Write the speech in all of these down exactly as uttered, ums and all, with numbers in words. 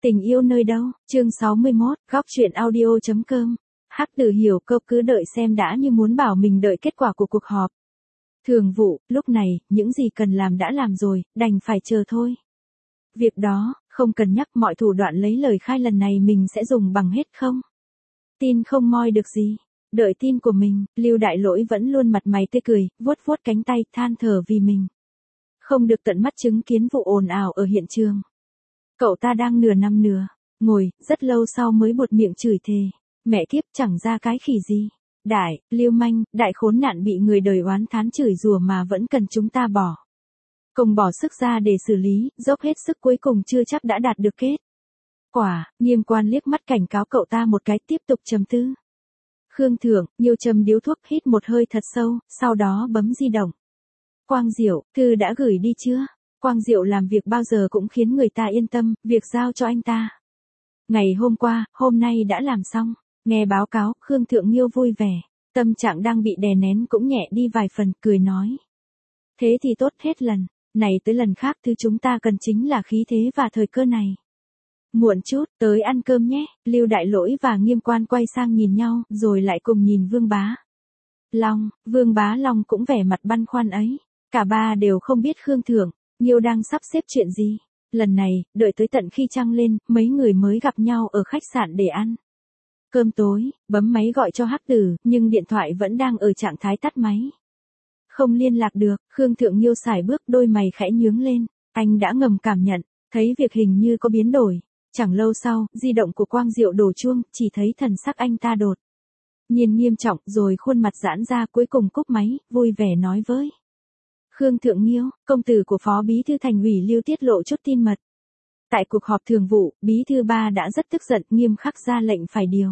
Tình yêu nơi đâu, chương sáu mươi mốt, góc truyện audio.com. Hắc Tử hiểu câu cứ đợi xem đã như muốn bảo mình đợi kết quả của cuộc họp. Thường vụ, lúc này, những gì cần làm đã làm rồi, đành phải chờ thôi. Việc đó, không cần nhắc mọi thủ đoạn lấy lời khai lần này mình sẽ dùng bằng hết không? Tin không moi được gì. Đợi tin của mình, Lưu Đại Lỗi vẫn luôn mặt mày tươi cười, vuốt vuốt cánh tay, than thở vì mình không được tận mắt chứng kiến vụ ồn ào ở hiện trường. Cậu ta đang nửa nằm nửa ngồi, rất lâu sau mới buột miệng chửi thề. Mẹ kiếp chẳng ra cái khỉ gì. Đại, lưu manh, đại khốn nạn bị người đời oán thán chửi rủa mà vẫn cần chúng ta bỏ công bỏ sức ra để xử lý, dốc hết sức cuối cùng chưa chắc đã đạt được kết quả. Nghiêm quan liếc mắt cảnh cáo cậu ta một cái, tiếp tục trầm tư. Khương Thượng, Nhiêu châm điếu thuốc, hít một hơi thật sâu, sau đó bấm di động. Quang Diệu, thư đã gửi đi chưa? Quang Diệu làm việc bao giờ cũng khiến người ta yên tâm, việc giao cho anh ta. Ngày hôm qua, hôm nay đã làm xong. Nghe báo cáo, Khương Thượng Nhiêu vui vẻ. Tâm trạng đang bị đè nén cũng nhẹ đi vài phần, cười nói. Thế thì tốt hết lần. Này tới lần khác thứ chúng ta cần chính là khí thế và thời cơ này. Muộn chút, tới ăn cơm nhé. Lưu Đại Lỗi và Nghiêm quan quay sang nhìn nhau, rồi lại cùng nhìn Vương Bá Long. Vương Bá Long cũng vẻ mặt băn khoăn ấy. Cả ba đều không biết Khương Thượng Nhiêu đang sắp xếp chuyện gì. Lần này, đợi tới tận khi trăng lên, mấy người mới gặp nhau ở khách sạn để ăn cơm tối, bấm máy gọi cho Hắc Tử, nhưng điện thoại vẫn đang ở trạng thái tắt máy. Không liên lạc được, Khương Thượng Nhiêu sải bước, đôi mày khẽ nhướng lên. Anh đã ngầm cảm nhận, thấy việc hình như có biến đổi. Chẳng lâu sau, di động của Quang Diệu đổ chuông, chỉ thấy thần sắc anh ta đột nhiên nghiêm trọng, rồi khuôn mặt giãn ra, cuối cùng cúp máy, vui vẻ nói với Khương Thượng Nhiêu, công tử của Phó Bí thư Thành ủy Lưu tiết lộ chút tin mật. Tại cuộc họp thường vụ, Bí thư ba đã rất tức giận, nghiêm khắc ra lệnh phải điều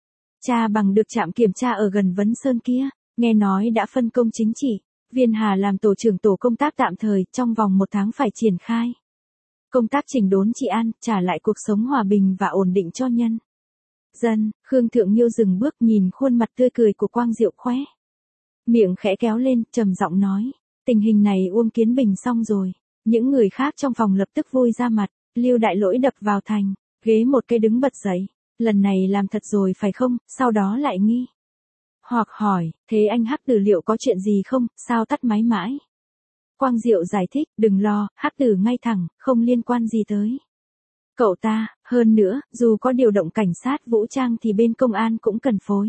tra bằng được trạm kiểm tra ở gần Vấn Sơn kia. Nghe nói đã phân công chính trị viên Hà làm tổ trưởng tổ công tác tạm thời, trong vòng một tháng phải triển khai công tác chỉnh đốn trị an, trả lại cuộc sống hòa bình và ổn định cho nhân dân. Khương Thượng Nhiêu dừng bước, nhìn khuôn mặt tươi cười của Quang Diệu, khóe miệng khẽ kéo lên, trầm giọng nói. Tình hình này Uông Kiến Bình xong rồi. Những người khác trong phòng lập tức vui ra mặt. Lưu Đại Lỗi đập vào thành ghế một cây, đứng bật dậy. Lần này làm thật rồi phải không? Sau đó lại nghi hoặc hỏi, thế anh Hắc Tử liệu có chuyện gì không? Sao tắt máy mãi? Quang Diệu giải thích, đừng lo, Hắc Tử ngay thẳng, không liên quan gì tới cậu ta. Hơn nữa, dù có điều động cảnh sát vũ trang thì bên công an cũng cần phối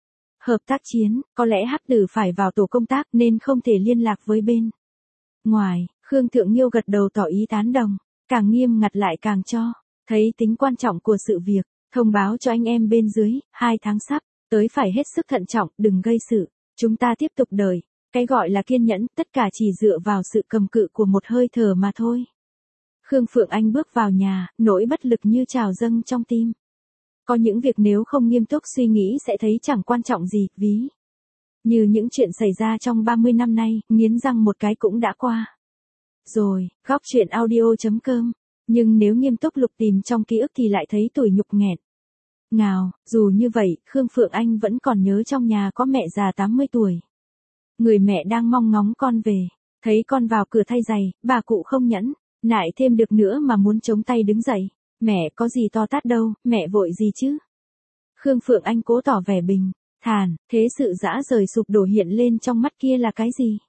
hợp tác chiến, có lẽ Hắc Tử phải vào tổ công tác nên không thể liên lạc với bên ngoài. Khương Thượng Nhiêu gật đầu tỏ ý tán đồng, càng nghiêm ngặt lại càng cho thấy tính quan trọng của sự việc. Thông báo cho anh em bên dưới, hai tháng sắp tới phải hết sức thận trọng, đừng gây sự. Chúng ta tiếp tục đợi. Cái gọi là kiên nhẫn, tất cả chỉ dựa vào sự cầm cự của một hơi thở mà thôi. Khương Phượng Anh bước vào nhà, nỗi bất lực như trào dâng trong tim. Có những việc nếu không nghiêm túc suy nghĩ sẽ thấy chẳng quan trọng gì, ví như những chuyện xảy ra trong ba mươi năm nay, nghiến răng một cái cũng đã qua rồi. Góc truyện audio.com. Nhưng nếu nghiêm túc lục tìm trong ký ức thì lại thấy tủi nhục nghẹn ngào. Dù như vậy, Khương Phượng Anh vẫn còn nhớ trong nhà có mẹ già tám mươi tuổi. Người mẹ đang mong ngóng con về. Thấy con vào cửa thay giày, bà cụ không nhẫn nại thêm được nữa mà muốn chống tay đứng dậy. Mẹ có gì to tát đâu, mẹ vội gì chứ? Khương Phượng Anh cố tỏ vẻ bình thản, thế sự dã rời sụp đổ hiện lên trong mắt kia là cái gì?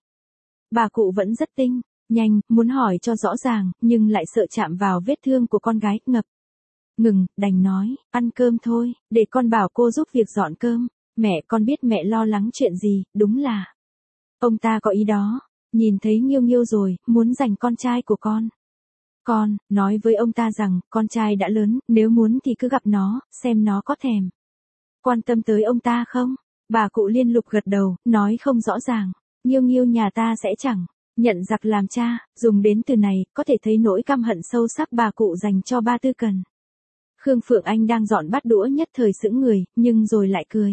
Bà cụ vẫn rất tinh nhanh, muốn hỏi cho rõ ràng, nhưng lại sợ chạm vào vết thương của con gái, ngập ngừng, đành nói, ăn cơm thôi, để con bảo cô giúp việc dọn cơm. Mẹ, con biết mẹ lo lắng chuyện gì, đúng là ông ta có ý đó. Nhìn thấy Nhiêu Nhiêu rồi, muốn giành con trai của con. Con, nói với ông ta rằng, con trai đã lớn, nếu muốn thì cứ gặp nó, xem nó có thèm quan tâm tới ông ta không? Bà cụ liên lục gật đầu, nói không rõ ràng. Nhiêu Nhiêu nhà ta sẽ chẳng nhận giặc làm cha. Dùng đến từ này, có thể thấy nỗi căm hận sâu sắc bà cụ dành cho ba Tư Cần. Khương Phượng Anh đang dọn bát đũa nhất thời sững người, nhưng rồi lại cười.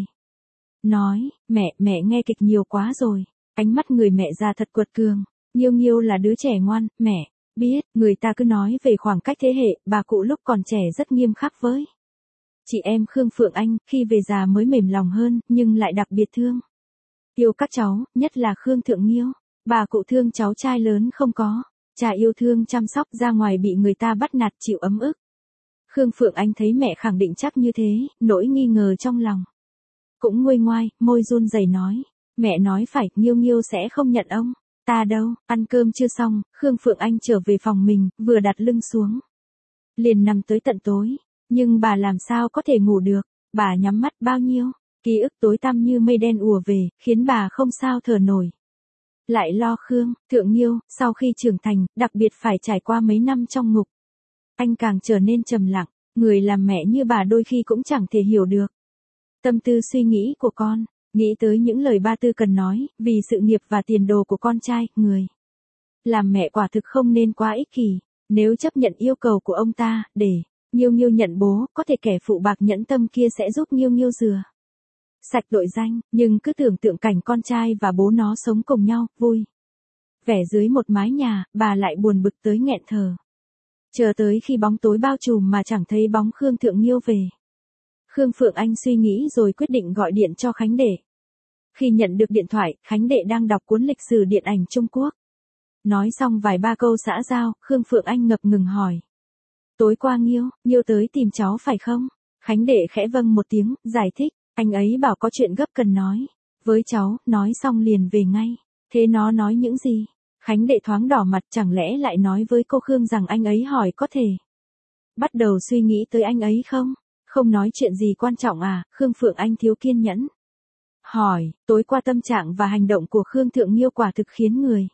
Nói, mẹ, mẹ nghe kịch nhiều quá rồi. Ánh mắt người mẹ già thật quật cường. Nhiêu Nhiêu là đứa trẻ ngoan, mẹ biết. Người ta cứ nói về khoảng cách thế hệ, bà cụ lúc còn trẻ rất nghiêm khắc với chị em Khương Phượng Anh, khi về già mới mềm lòng hơn, nhưng lại đặc biệt thương yêu các cháu, nhất là Khương Thượng Nhiêu. Bà cụ thương cháu trai lớn không có cha yêu thương chăm sóc, ra ngoài bị người ta bắt nạt chịu ấm ức. Khương Phượng Anh thấy mẹ khẳng định chắc như thế, nỗi nghi ngờ trong lòng. Cũng nguôi ngoai, môi run rẩy nói. Mẹ nói phải, Nghiêu Nghiêu sẽ không nhận ông. Ta đâu, ăn cơm chưa xong, Khương Phượng Anh trở về phòng mình, vừa đặt lưng xuống. Liền nằm tới tận tối. Nhưng bà làm sao có thể ngủ được, bà nhắm mắt bao nhiêu. Ký ức tối tăm như mây đen ùa về, khiến bà không sao thở nổi. Lại lo Khương, Thượng Nghiêu, sau khi trưởng thành, đặc biệt phải trải qua mấy năm trong ngục. Anh càng trở nên trầm lặng, người làm mẹ như bà đôi khi cũng chẳng thể hiểu được. Tâm tư suy nghĩ của con, nghĩ tới những lời ba Tư cần nói, vì sự nghiệp và tiền đồ của con trai, người. Làm mẹ quả thực không nên quá ích kỷ, nếu chấp nhận yêu cầu của ông ta, để Nghiêu Nghiêu nhận bố, có thể kẻ phụ bạc nhẫn tâm kia sẽ giúp Nghiêu Nghiêu rửa sạch tội danh, nhưng cứ tưởng tượng cảnh con trai và bố nó sống cùng nhau, vui vẻ dưới một mái nhà, bà lại buồn bực tới nghẹn thở. Chờ tới khi bóng tối bao trùm mà chẳng thấy bóng Khương Thượng Nghiêu về. Khương Phượng Anh suy nghĩ rồi quyết định gọi điện cho Khánh Đệ. Khi nhận được điện thoại, Khánh Đệ đang đọc cuốn lịch sử điện ảnh Trung Quốc. Nói xong vài ba câu xã giao, Khương Phượng Anh ngập ngừng hỏi. Tối qua Nghiêu, Nghiêu tới tìm cháu phải không? Khánh Đệ khẽ vâng một tiếng, giải thích, anh ấy bảo có chuyện gấp cần nói. Với cháu, nói xong liền về ngay. Thế nó nói những gì? Khánh Đệ thoáng đỏ mặt, chẳng lẽ lại nói với cô Khương rằng anh ấy hỏi có thể bắt đầu suy nghĩ tới anh ấy không? Không nói chuyện gì quan trọng à? Khương Phượng Anh thiếu kiên nhẫn. Hỏi, tối qua tâm trạng và hành động của Khương Thượng Nghiêu quả thực khiến người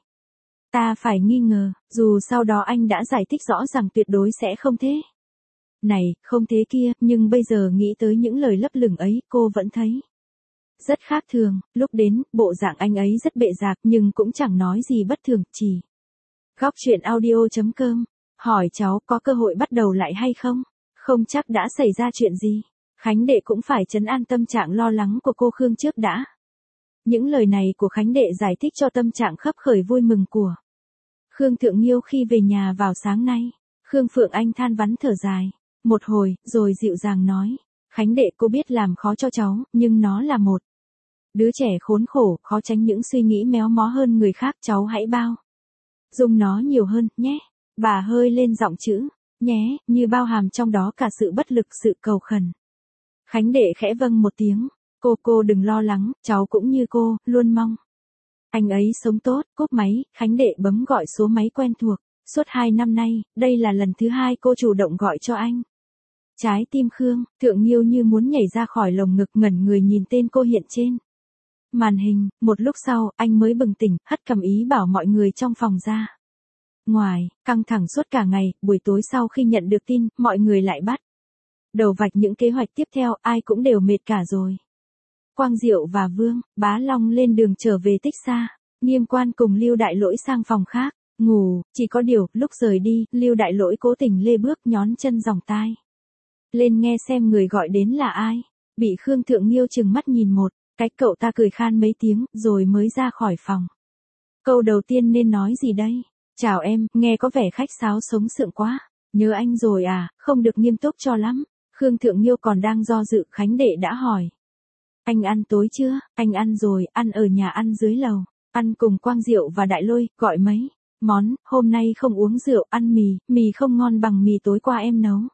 ta phải nghi ngờ, dù sau đó anh đã giải thích rõ rằng tuyệt đối sẽ không thế này, không thế kia, nhưng bây giờ nghĩ tới những lời lấp lửng ấy, cô vẫn thấy rất khác thường. Lúc đến, bộ dạng anh ấy rất bệ rạc nhưng cũng chẳng nói gì bất thường, chỉ góc chuyện audio chấm com. Hỏi cháu có cơ hội bắt đầu lại hay không? Không chắc đã xảy ra chuyện gì. Khánh Đệ cũng phải trấn an tâm trạng lo lắng của cô Khương trước đã. Những lời này của Khánh Đệ giải thích cho tâm trạng khấp khởi vui mừng của Khương Thượng Nghiêu khi về nhà vào sáng nay. Khương Phượng Anh than vắn thở dài một hồi, rồi dịu dàng nói. Khánh Đệ, cô biết làm khó cho cháu, nhưng nó là một đứa trẻ khốn khổ, khó tránh những suy nghĩ méo mó hơn người khác, cháu hãy bao dung nó nhiều hơn, nhé. Bà hơi lên giọng chữ, nhé, như bao hàm trong đó cả sự bất lực, sự cầu khẩn. Khánh Đệ khẽ vâng một tiếng, cô cô đừng lo lắng, cháu cũng như cô, luôn mong anh ấy sống tốt. Cúp máy, Khánh Đệ bấm gọi số máy quen thuộc. Suốt hai năm nay, đây là lần thứ hai cô chủ động gọi cho anh. Trái tim Khương Thượng Nghiêu như muốn nhảy ra khỏi lồng ngực, ngẩn người nhìn tên cô hiện trên màn hình. Một lúc sau, anh mới bừng tỉnh, hất cầm ý bảo mọi người trong phòng ra ngoài. Căng thẳng suốt cả ngày, buổi tối sau khi nhận được tin, mọi người lại bắt đầu vạch những kế hoạch tiếp theo, ai cũng đều mệt cả rồi. Quang Diệu và Vương Bá Long lên đường trở về Tích Sa. Nghiêm Quan cùng Lưu Đại Lỗi sang phòng khác ngủ, chỉ có điều, lúc rời đi, Lưu Đại Lỗi cố tình lê bước nhón chân giòng tai lên nghe xem người gọi đến là ai. Bị Khương Thượng Nghiêu chừng mắt nhìn một cái, cậu ta cười khan mấy tiếng, rồi mới ra khỏi phòng. Câu đầu tiên nên nói gì đây? Chào em, nghe có vẻ khách sáo sống sượng quá. Nhớ anh rồi à, không được nghiêm túc cho lắm. Khương Thượng Nghiêu còn đang do dự, Khánh Đệ đã hỏi. Anh ăn tối chưa? Anh ăn rồi, ăn ở nhà ăn dưới lầu. Ăn cùng Quang Diệu và Đại Lôi, gọi mấy món, hôm nay không uống rượu, ăn mì, mì không ngon bằng mì tối qua em nấu.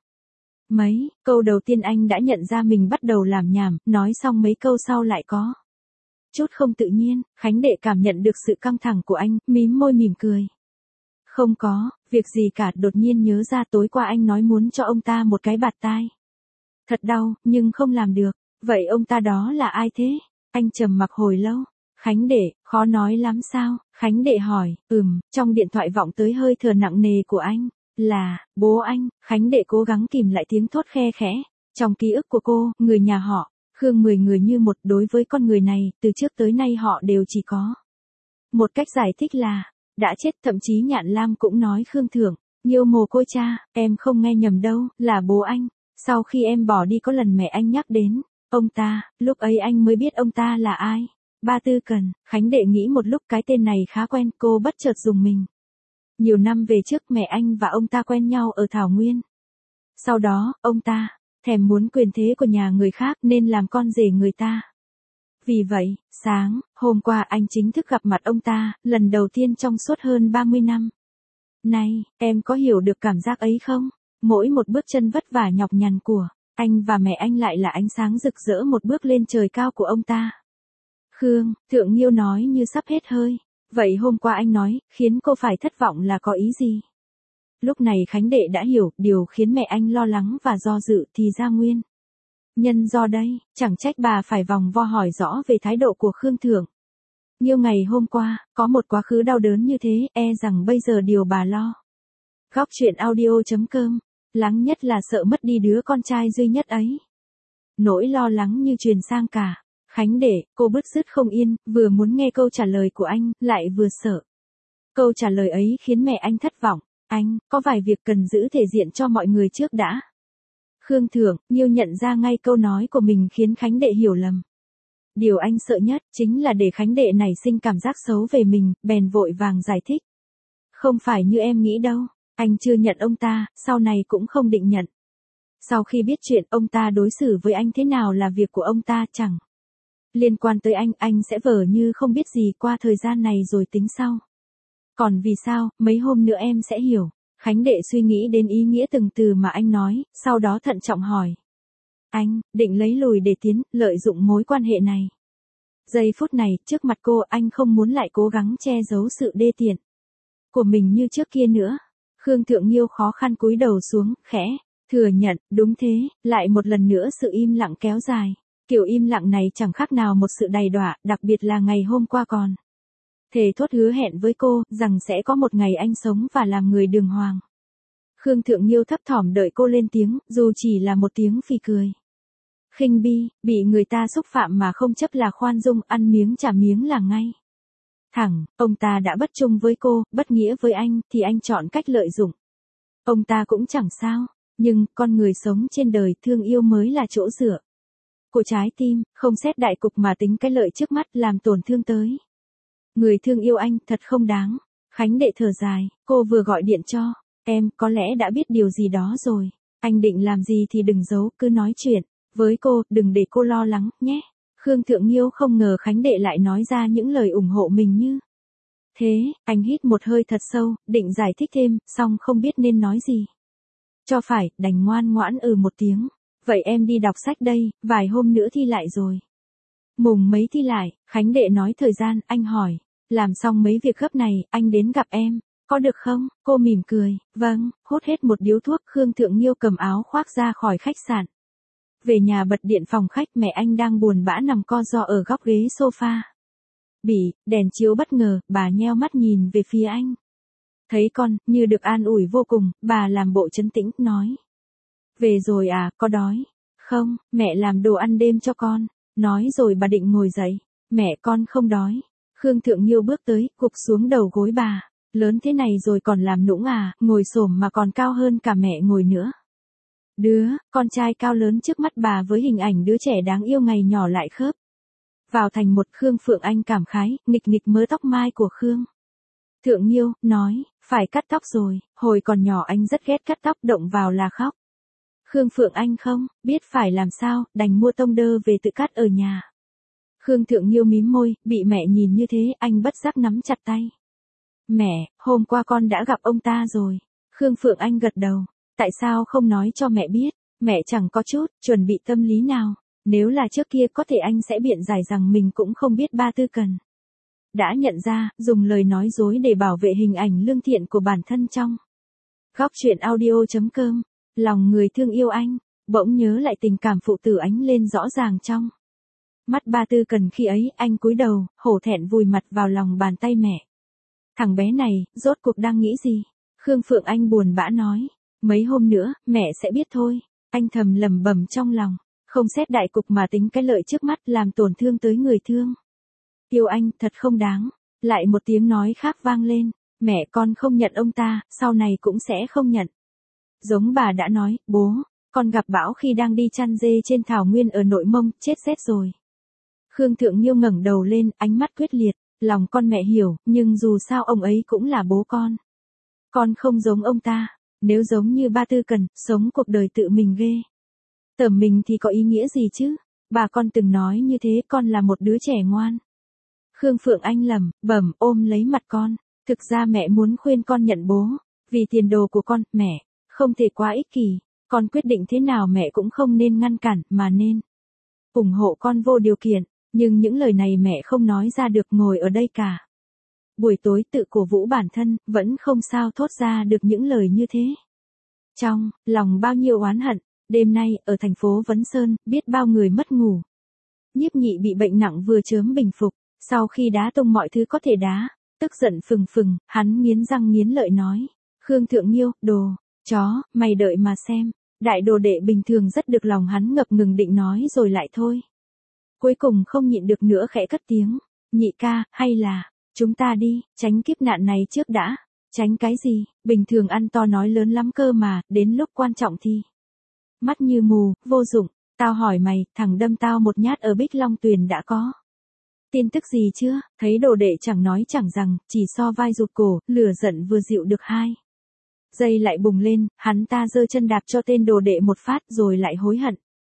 Mấy câu đầu tiên anh đã nhận ra mình bắt đầu làm nhảm, nói xong mấy câu sau lại có chút không tự nhiên. Khánh Đệ cảm nhận được sự căng thẳng của anh, mím môi mỉm cười. Không có, việc gì cả, đột nhiên nhớ ra tối qua anh nói muốn cho ông ta một cái bạt tai. Thật đau, nhưng không làm được. Vậy ông ta đó là ai thế? Anh trầm mặc hồi lâu. Khánh Đệ, khó nói lắm sao? Khánh Đệ hỏi, ừm, trong điện thoại vọng tới hơi thở nặng nề của anh. Là, bố anh. Khánh Đệ cố gắng kìm lại tiếng thốt khe khẽ. Trong ký ức của cô, người nhà họ Khương mười người như một, đối với con người này, từ trước tới nay họ đều chỉ có một cách giải thích là đã chết. Thậm chí Nhạn Lam cũng nói Khương Thượng Nghiêu mồ côi cha, em không nghe nhầm đâu, là bố anh. Sau khi em bỏ đi có lần mẹ anh nhắc đến ông ta, lúc ấy anh mới biết ông ta là ai. Ba Tư Cần. Khánh Đệ nghĩ một lúc, cái tên này khá quen, cô bất chợt dùng mình. Nhiều năm về trước mẹ anh và ông ta quen nhau ở Thảo Nguyên. Sau đó, ông ta thèm muốn quyền thế của nhà người khác nên làm con rể người ta. Vì vậy, sáng hôm qua anh chính thức gặp mặt ông ta, lần đầu tiên trong suốt hơn ba mươi năm. Này, em có hiểu được cảm giác ấy không? Mỗi một bước chân vất vả nhọc nhằn của anh và mẹ anh lại là ánh sáng rực rỡ một bước lên trời cao của ông ta. Khương Thượng Nhiêu nói như sắp hết hơi. Vậy hôm qua anh nói, khiến cô phải thất vọng là có ý gì? Lúc này Khánh Đệ đã hiểu, điều khiến mẹ anh lo lắng và do dự thì ra nguyên nhân do đây, chẳng trách bà phải vòng vo hỏi rõ về thái độ của Khương Thượng Nhiêu ngày hôm qua, có một quá khứ đau đớn như thế, e rằng bây giờ điều bà lo. Góc truyện audio.com, lắng nhất là sợ mất đi đứa con trai duy nhất ấy. Nỗi lo lắng như truyền sang cả Khánh Đệ, cô bứt rứt không yên, vừa muốn nghe câu trả lời của anh, lại vừa sợ. Câu trả lời ấy khiến mẹ anh thất vọng. Anh, có vài việc cần giữ thể diện cho mọi người trước đã. Khương Thượng Nhiêu nhận ra ngay câu nói của mình khiến Khánh Đệ hiểu lầm. Điều anh sợ nhất chính là để Khánh Đệ nảy sinh cảm giác xấu về mình, bèn vội vàng giải thích. Không phải như em nghĩ đâu, anh chưa nhận ông ta, sau này cũng không định nhận. Sau khi biết chuyện ông ta đối xử với anh thế nào là việc của ông ta, chẳng liên quan tới anh, anh sẽ vờ như không biết gì qua thời gian này rồi tính sau. Còn vì sao, mấy hôm nữa em sẽ hiểu. Khánh Đệ suy nghĩ đến ý nghĩa từng từ mà anh nói, sau đó thận trọng hỏi. Anh, định lấy lùi để tiến, lợi dụng mối quan hệ này. Giây phút này, trước mặt cô, anh không muốn lại cố gắng che giấu sự đê tiện của mình như trước kia nữa. Khương Thượng Nhiêu khó khăn cúi đầu xuống, khẽ thừa nhận, đúng thế, lại một lần nữa sự im lặng kéo dài. Kiểu im lặng này chẳng khác nào một sự đầy đọa, đặc biệt là ngày hôm qua còn thề thốt hứa hẹn với cô, rằng sẽ có một ngày anh sống và làm người đường hoàng. Khương Thượng Nhiêu thấp thỏm đợi cô lên tiếng, dù chỉ là một tiếng phì cười. Khinh bi, bị người ta xúc phạm mà không chấp là khoan dung, ăn miếng trả miếng là ngay. Thẳng, ông ta đã bất trung với cô, bất nghĩa với anh, thì anh chọn cách lợi dụng. Ông ta cũng chẳng sao, nhưng, con người sống trên đời thương yêu mới là chỗ dựa của trái tim, không xét đại cục mà tính cái lợi trước mắt làm tổn thương tới. Người thương yêu anh thật không đáng. Khánh Đệ thở dài, cô vừa gọi điện cho em, có lẽ đã biết điều gì đó rồi. Anh định làm gì thì đừng giấu, cứ nói chuyện với cô, đừng để cô lo lắng, nhé. Khương Thượng Nhiêu không ngờ Khánh Đệ lại nói ra những lời ủng hộ mình như thế, anh hít một hơi thật sâu, định giải thích thêm, song không biết nên nói gì. Cho phải, đành ngoan ngoãn ừ một tiếng. Vậy em đi đọc sách đây, vài hôm nữa thi lại rồi. Mùng mấy thi lại, Khánh Đệ nói thời gian, anh hỏi. Làm xong mấy việc gấp này, anh đến gặp em, có được không? Cô mỉm cười, vâng, hút hết một điếu thuốc, Khương Thượng Nhiêu cầm áo khoác ra khỏi khách sạn. Về nhà bật điện phòng khách, mẹ anh đang buồn bã nằm co ro ở góc ghế sofa. Bỉ, đèn chiếu bất ngờ, bà nheo mắt nhìn về phía anh. Thấy con, như được an ủi vô cùng, bà làm bộ trấn tĩnh, nói. Về rồi à, có đói? Không, mẹ làm đồ ăn đêm cho con. Nói rồi bà định ngồi dậy. Mẹ con không đói. Khương Thượng Nhiêu bước tới, gục xuống đầu gối bà. Lớn thế này rồi còn làm nũng à, ngồi xổm mà còn cao hơn cả mẹ ngồi nữa. Đứa, con trai cao lớn trước mắt bà với hình ảnh đứa trẻ đáng yêu ngày nhỏ lại khớp vào thành một. Khương Phượng Anh cảm khái, nghịch nghịch mớ tóc mai của Khương Thượng Nhiêu, nói, phải cắt tóc rồi, hồi còn nhỏ anh rất ghét cắt tóc, động vào là khóc. Khương Phượng Anh không biết phải làm sao, đành mua tông đơ về tự cắt ở nhà. Khương Thượng Nhiêu mím môi, bị mẹ nhìn như thế, anh bất giác nắm chặt tay. Mẹ, hôm qua con đã gặp ông ta rồi. Khương Phượng Anh gật đầu. Tại sao không nói cho mẹ biết? Mẹ chẳng có chút chuẩn bị tâm lý nào. Nếu là trước kia có thể anh sẽ biện giải rằng mình cũng không biết ba Tư Cần đã nhận ra, dùng lời nói dối để bảo vệ hình ảnh lương thiện của bản thân trong. Góc truyện audio.com, lòng người thương yêu anh, bỗng nhớ lại tình cảm phụ tử ánh lên rõ ràng trong mắt ba Tư Cần khi ấy. Anh cúi đầu, hổ thẹn vùi mặt vào lòng bàn tay mẹ. Thằng bé này, rốt cuộc đang nghĩ gì? Khương Phượng Anh buồn bã nói. Mấy hôm nữa, mẹ sẽ biết thôi. Anh thầm lẩm bẩm trong lòng. Không xét đại cục mà tính cái lợi trước mắt, làm tổn thương tới người thương yêu anh, thật không đáng. Lại một tiếng nói khác vang lên. Mẹ con không nhận ông ta, sau này cũng sẽ không nhận. Giống bà đã nói, bố, con gặp bão khi đang đi chăn dê trên thảo nguyên ở Nội Mông, chết rét rồi. Khương Thượng Nhiêu ngẩng đầu lên, ánh mắt quyết liệt. Lòng con mẹ hiểu, nhưng dù sao ông ấy cũng là bố con. Con không giống ông ta. Nếu giống như ba Tư Cần, sống cuộc đời tự mình ghê tởm mình thì có ý nghĩa gì chứ? Bà con từng nói như thế, con là một đứa trẻ ngoan. Khương Phượng Anh lẩm bẩm ôm lấy mặt con. Thực ra mẹ muốn khuyên con nhận bố. Vì tiền đồ của con, mẹ Không thể quá ích kỷ, con quyết định thế nào mẹ cũng không nên ngăn cản, mà nên ủng hộ con vô điều kiện, nhưng những lời này mẹ không nói ra được ngồi ở đây cả. Buổi tối tự cổ vũ bản thân, vẫn không sao thốt ra được những lời như thế. Trong lòng bao nhiêu oán hận, đêm nay, ở thành phố Vấn Sơn, biết bao người mất ngủ. Nhiếp Nhị bị bệnh nặng vừa chớm bình phục, sau khi đá tung mọi thứ có thể đá, tức giận phừng phừng, hắn nghiến răng nghiến lợi nói. Khương Thượng Nghiêu, đồ, chó, mày đợi mà xem. Đại đồ đệ bình thường rất được lòng hắn ngập ngừng định nói rồi lại thôi. Cuối cùng không nhịn được nữa khẽ cất tiếng. Nhị ca, hay là, chúng ta đi, tránh kiếp nạn này trước đã. Tránh cái gì, bình thường ăn to nói lớn lắm cơ mà, đến lúc quan trọng thì. Mắt như mù, vô dụng, tao hỏi mày, thằng đâm tao một nhát ở Bích Long Tuyền đã có tin tức gì chưa? Thấy đồ đệ chẳng nói chẳng rằng, chỉ so vai rụt cổ, lửa giận vừa dịu được hai giây lại bùng lên, hắn ta giơ chân đạp cho tên đồ đệ một phát rồi lại hối hận.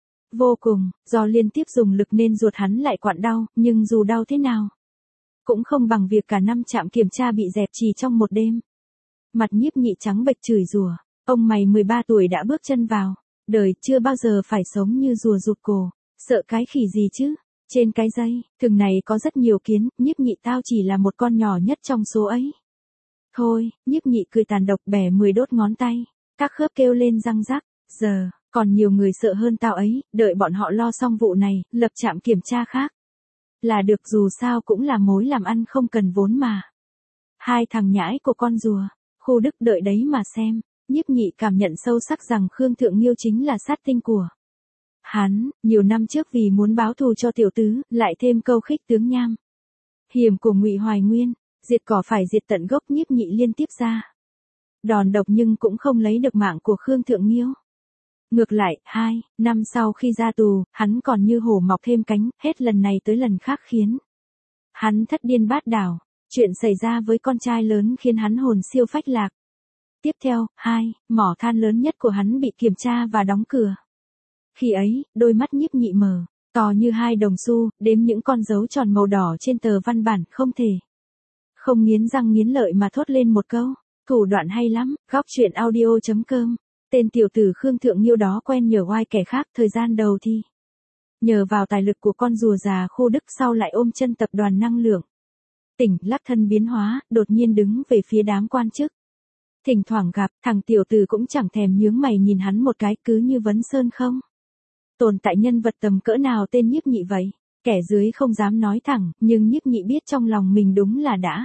Vô cùng, do liên tiếp dùng lực nên ruột hắn lại quặn đau, nhưng dù đau thế nào, cũng không bằng việc cả năm trạm kiểm tra bị dẹp chỉ trong một đêm. Mặt Nhiếp Nhị trắng bệch chửi rủa, ông mày mười ba tuổi đã bước chân vào đời, chưa bao giờ phải sống như rùa rụt cổ, sợ cái khỉ gì chứ? Trên cái dây, thường này có rất nhiều kiến, Nhiếp Nhị tao chỉ là một con nhỏ nhất trong số ấy. Thôi, Nhiếp Nhị cười tàn độc bẻ mười đốt ngón tay, các khớp kêu lên răng rắc, giờ, còn nhiều người sợ hơn tao ấy, đợi bọn họ lo xong vụ này, lập trạm kiểm tra khác. Là được, dù sao cũng là mối làm ăn không cần vốn mà. Hai thằng nhãi của con rùa, Khu Đức đợi đấy mà xem. Nhiếp Nhị cảm nhận sâu sắc rằng Khương Thượng Nghiêu chính là sát tinh của hắn, nhiều năm trước vì muốn báo thù cho tiểu tứ, lại thêm câu khích tướng nham hiểm của Ngụy Hoài Nguyên, diệt cỏ phải diệt tận gốc. Nhiếp Nhị liên tiếp ra đòn độc nhưng cũng không lấy được mạng của Khương Thượng Nghiêu. Ngược lại, hai năm sau khi ra tù, hắn còn như hổ mọc thêm cánh, hết lần này tới lần khác khiến hắn thất điên bát đảo. Chuyện xảy ra với con trai lớn khiến hắn hồn siêu phách lạc. Tiếp theo, hai mỏ than lớn nhất của hắn bị kiểm tra và đóng cửa. Khi ấy, đôi mắt Nhiếp Nhị mở to như hai đồng xu, đếm những con dấu tròn màu đỏ trên tờ văn bản, không thể không nghiến răng nghiến lợi mà thốt lên một câu. Thủ đoạn hay lắm. Góc truyện audio chấm com. Tên tiểu tử Khương Thượng Nghiêu đó quen nhờ oai kẻ khác, thời gian đầu thì nhờ vào tài lực của con rùa già Khu Đức, sau lại ôm chân tập đoàn năng lượng tỉnh, lắc thân biến hóa, đột nhiên đứng về phía đám quan chức. Thỉnh thoảng gặp, thằng tiểu tử cũng chẳng thèm nhướng mày nhìn hắn một cái, cứ như Vấn Sơn không tồn tại nhân vật tầm cỡ nào tên Nhiếp Nhị vậy. Kẻ dưới không dám nói thẳng, nhưng Nhiếp Nhị biết trong lòng mình đúng là đã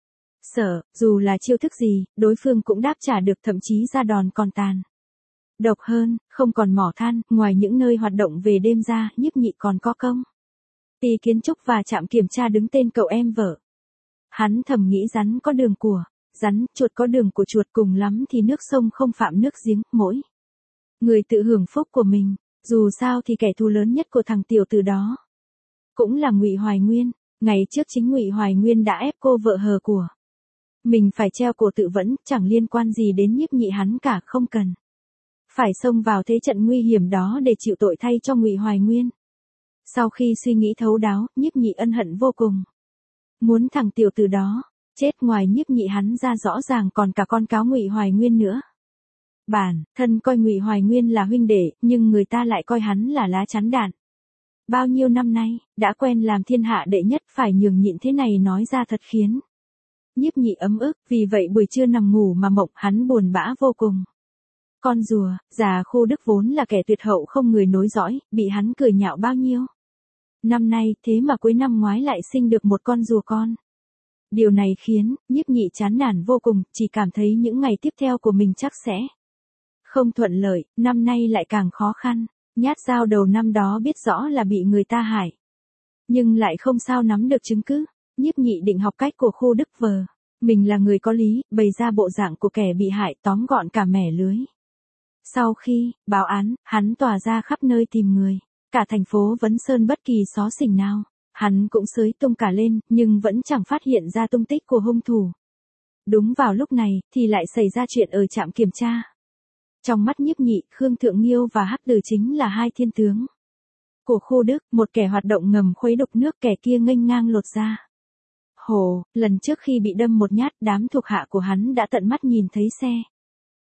sợ, dù là chiêu thức gì, đối phương cũng đáp trả được, thậm chí ra đòn còn tàn độc hơn. Không còn mỏ than, ngoài những nơi hoạt động về đêm ra, Nhiếp Nhị còn có công ty kiến trúc và trạm kiểm tra đứng tên cậu em vợ. Hắn thầm nghĩ rắn có đường của rắn, chuột có đường của chuột, cùng lắm thì nước sông không phạm nước giếng, mỗi người tự hưởng phúc của mình. Dù sao thì kẻ thù lớn nhất của thằng tiểu tử đó cũng là Ngụy Hoài Nguyên. Ngày trước chính Ngụy Hoài Nguyên đã ép cô vợ hờ của mình phải treo cổ tự vẫn, chẳng liên quan gì đến Nhiếp Nhị hắn cả, không cần phải xông vào thế trận nguy hiểm đó để chịu tội thay cho Ngụy Hoài Nguyên. Sau khi suy nghĩ thấu đáo, Nhiếp Nhị ân hận vô cùng. Muốn thằng tiểu tử đó chết, ngoài Nhiếp Nhị hắn ra rõ ràng còn cả con cáo Ngụy Hoài Nguyên nữa. Bản thân coi Ngụy Hoài Nguyên là huynh đệ, nhưng người ta lại coi hắn là lá chắn đạn. Bao nhiêu năm nay, đã quen làm thiên hạ đệ nhất, phải nhường nhịn thế này nói ra thật khiến Nhiếp Nhị ấm ức, vì vậy buổi trưa nằm ngủ mà mộng, hắn buồn bã vô cùng. Con rùa già Khu Đức vốn là kẻ tuyệt hậu không người nối dõi, bị hắn cười nhạo bao nhiêu năm nay, thế mà cuối năm ngoái lại sinh được một con rùa con. Điều này khiến Nhiếp Nhị chán nản vô cùng, chỉ cảm thấy những ngày tiếp theo của mình chắc sẽ không thuận lợi, năm nay lại càng khó khăn. Nhát dao đầu năm đó biết rõ là bị người ta hại, nhưng lại không sao nắm được chứng cứ. Nhiếp Nhị định học cách của Khu Đức vờ mình là người có lý, bày ra bộ dạng của kẻ bị hại, tóm gọn cả mẻ lưới. Sau khi báo án, hắn tỏa ra khắp nơi tìm người, cả thành phố Vấn Sơn bất kỳ xó xỉnh nào, hắn cũng xới tung cả lên, nhưng vẫn chẳng phát hiện ra tung tích của hung thủ. Đúng vào lúc này, thì lại xảy ra chuyện ở trạm kiểm tra. Trong mắt Nhiếp Nhị, Khương Thượng Nghiêu và Hắc Tử chính là hai thiên tướng của Khu Đức, một kẻ hoạt động ngầm khuấy đục nước, kẻ kia nghênh ngang lột ra. Hồ, lần trước khi bị đâm một nhát, đám thuộc hạ của hắn đã tận mắt nhìn thấy xe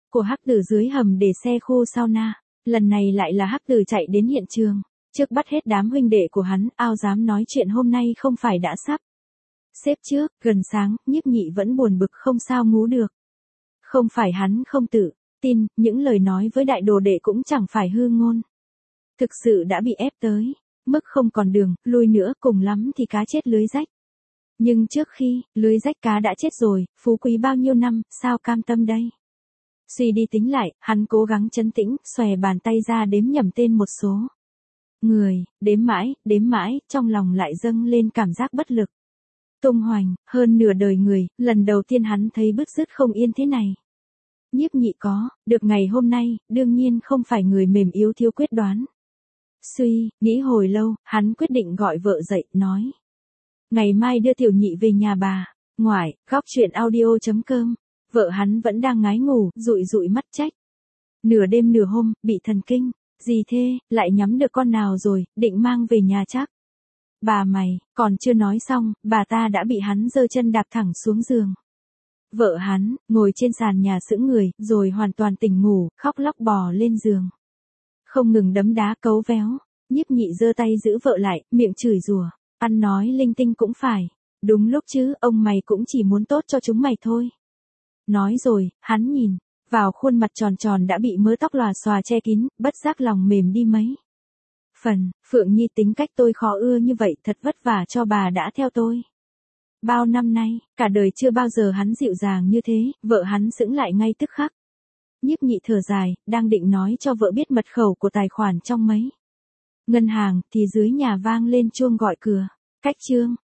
của Hắc Tử dưới hầm để xe khu sauna. Lần này lại là Hắc Tử chạy đến hiện trường. Trước bắt hết đám huynh đệ của hắn, ao dám nói chuyện hôm nay không phải đã sắp xếp trước, gần sáng, Nhiếp Nhị vẫn buồn bực không sao ngủ được. Không phải hắn không tự tin, những lời nói với đại đồ đệ cũng chẳng phải hư ngôn. Thực sự đã bị ép tới mức không còn đường lui nữa, cùng lắm thì cá chết lưới rách. Nhưng trước khi lưới rách cá đã chết rồi, phú quý bao nhiêu năm, sao cam tâm đây? Suy đi tính lại, hắn cố gắng trấn tĩnh, xòe bàn tay ra đếm nhẩm tên một số người, đếm mãi, đếm mãi, trong lòng lại dâng lên cảm giác bất lực. Tung hoành, hơn nửa đời người, lần đầu tiên hắn thấy bứt rứt không yên thế này. Nhiếp Nhị có được ngày hôm nay, đương nhiên không phải người mềm yếu thiếu quyết đoán. Suy nghĩ hồi lâu, hắn quyết định gọi vợ dậy, nói: ngày mai đưa tiểu Nhị về nhà bà ngoại. Góc truyện audio chấm com. Vợ hắn vẫn đang ngái ngủ, dụi dụi mắt trách: nửa đêm nửa hôm, bị thần kinh gì thế, lại nhắm được con nào rồi, định mang về nhà chắc. Bà mày, còn chưa nói xong, bà ta đã bị hắn giơ chân đạp thẳng xuống giường. Vợ hắn, ngồi trên sàn nhà sững người, rồi hoàn toàn tỉnh ngủ, khóc lóc bò lên giường. Không ngừng đấm đá cấu véo. Nhiếp Nhị giơ tay giữ vợ lại, miệng chửi rủa: ăn nói linh tinh cũng phải. Đúng lúc chứ, ông mày cũng chỉ muốn tốt cho chúng mày thôi. Nói rồi, hắn nhìn vào khuôn mặt tròn tròn đã bị mớ tóc lòa xòa che kín, bất giác lòng mềm đi mấy phần. Phượng Nhi, tính cách tôi khó ưa như vậy, thật vất vả cho bà đã theo tôi bao năm nay, cả đời chưa bao giờ hắn dịu dàng như thế. Vợ hắn sững lại ngay tức khắc. Nhiếp Nhị thở dài, đang định nói cho vợ biết mật khẩu của tài khoản trong mấy ngân hàng, thì dưới nhà vang lên chuông gọi cửa. Cách chương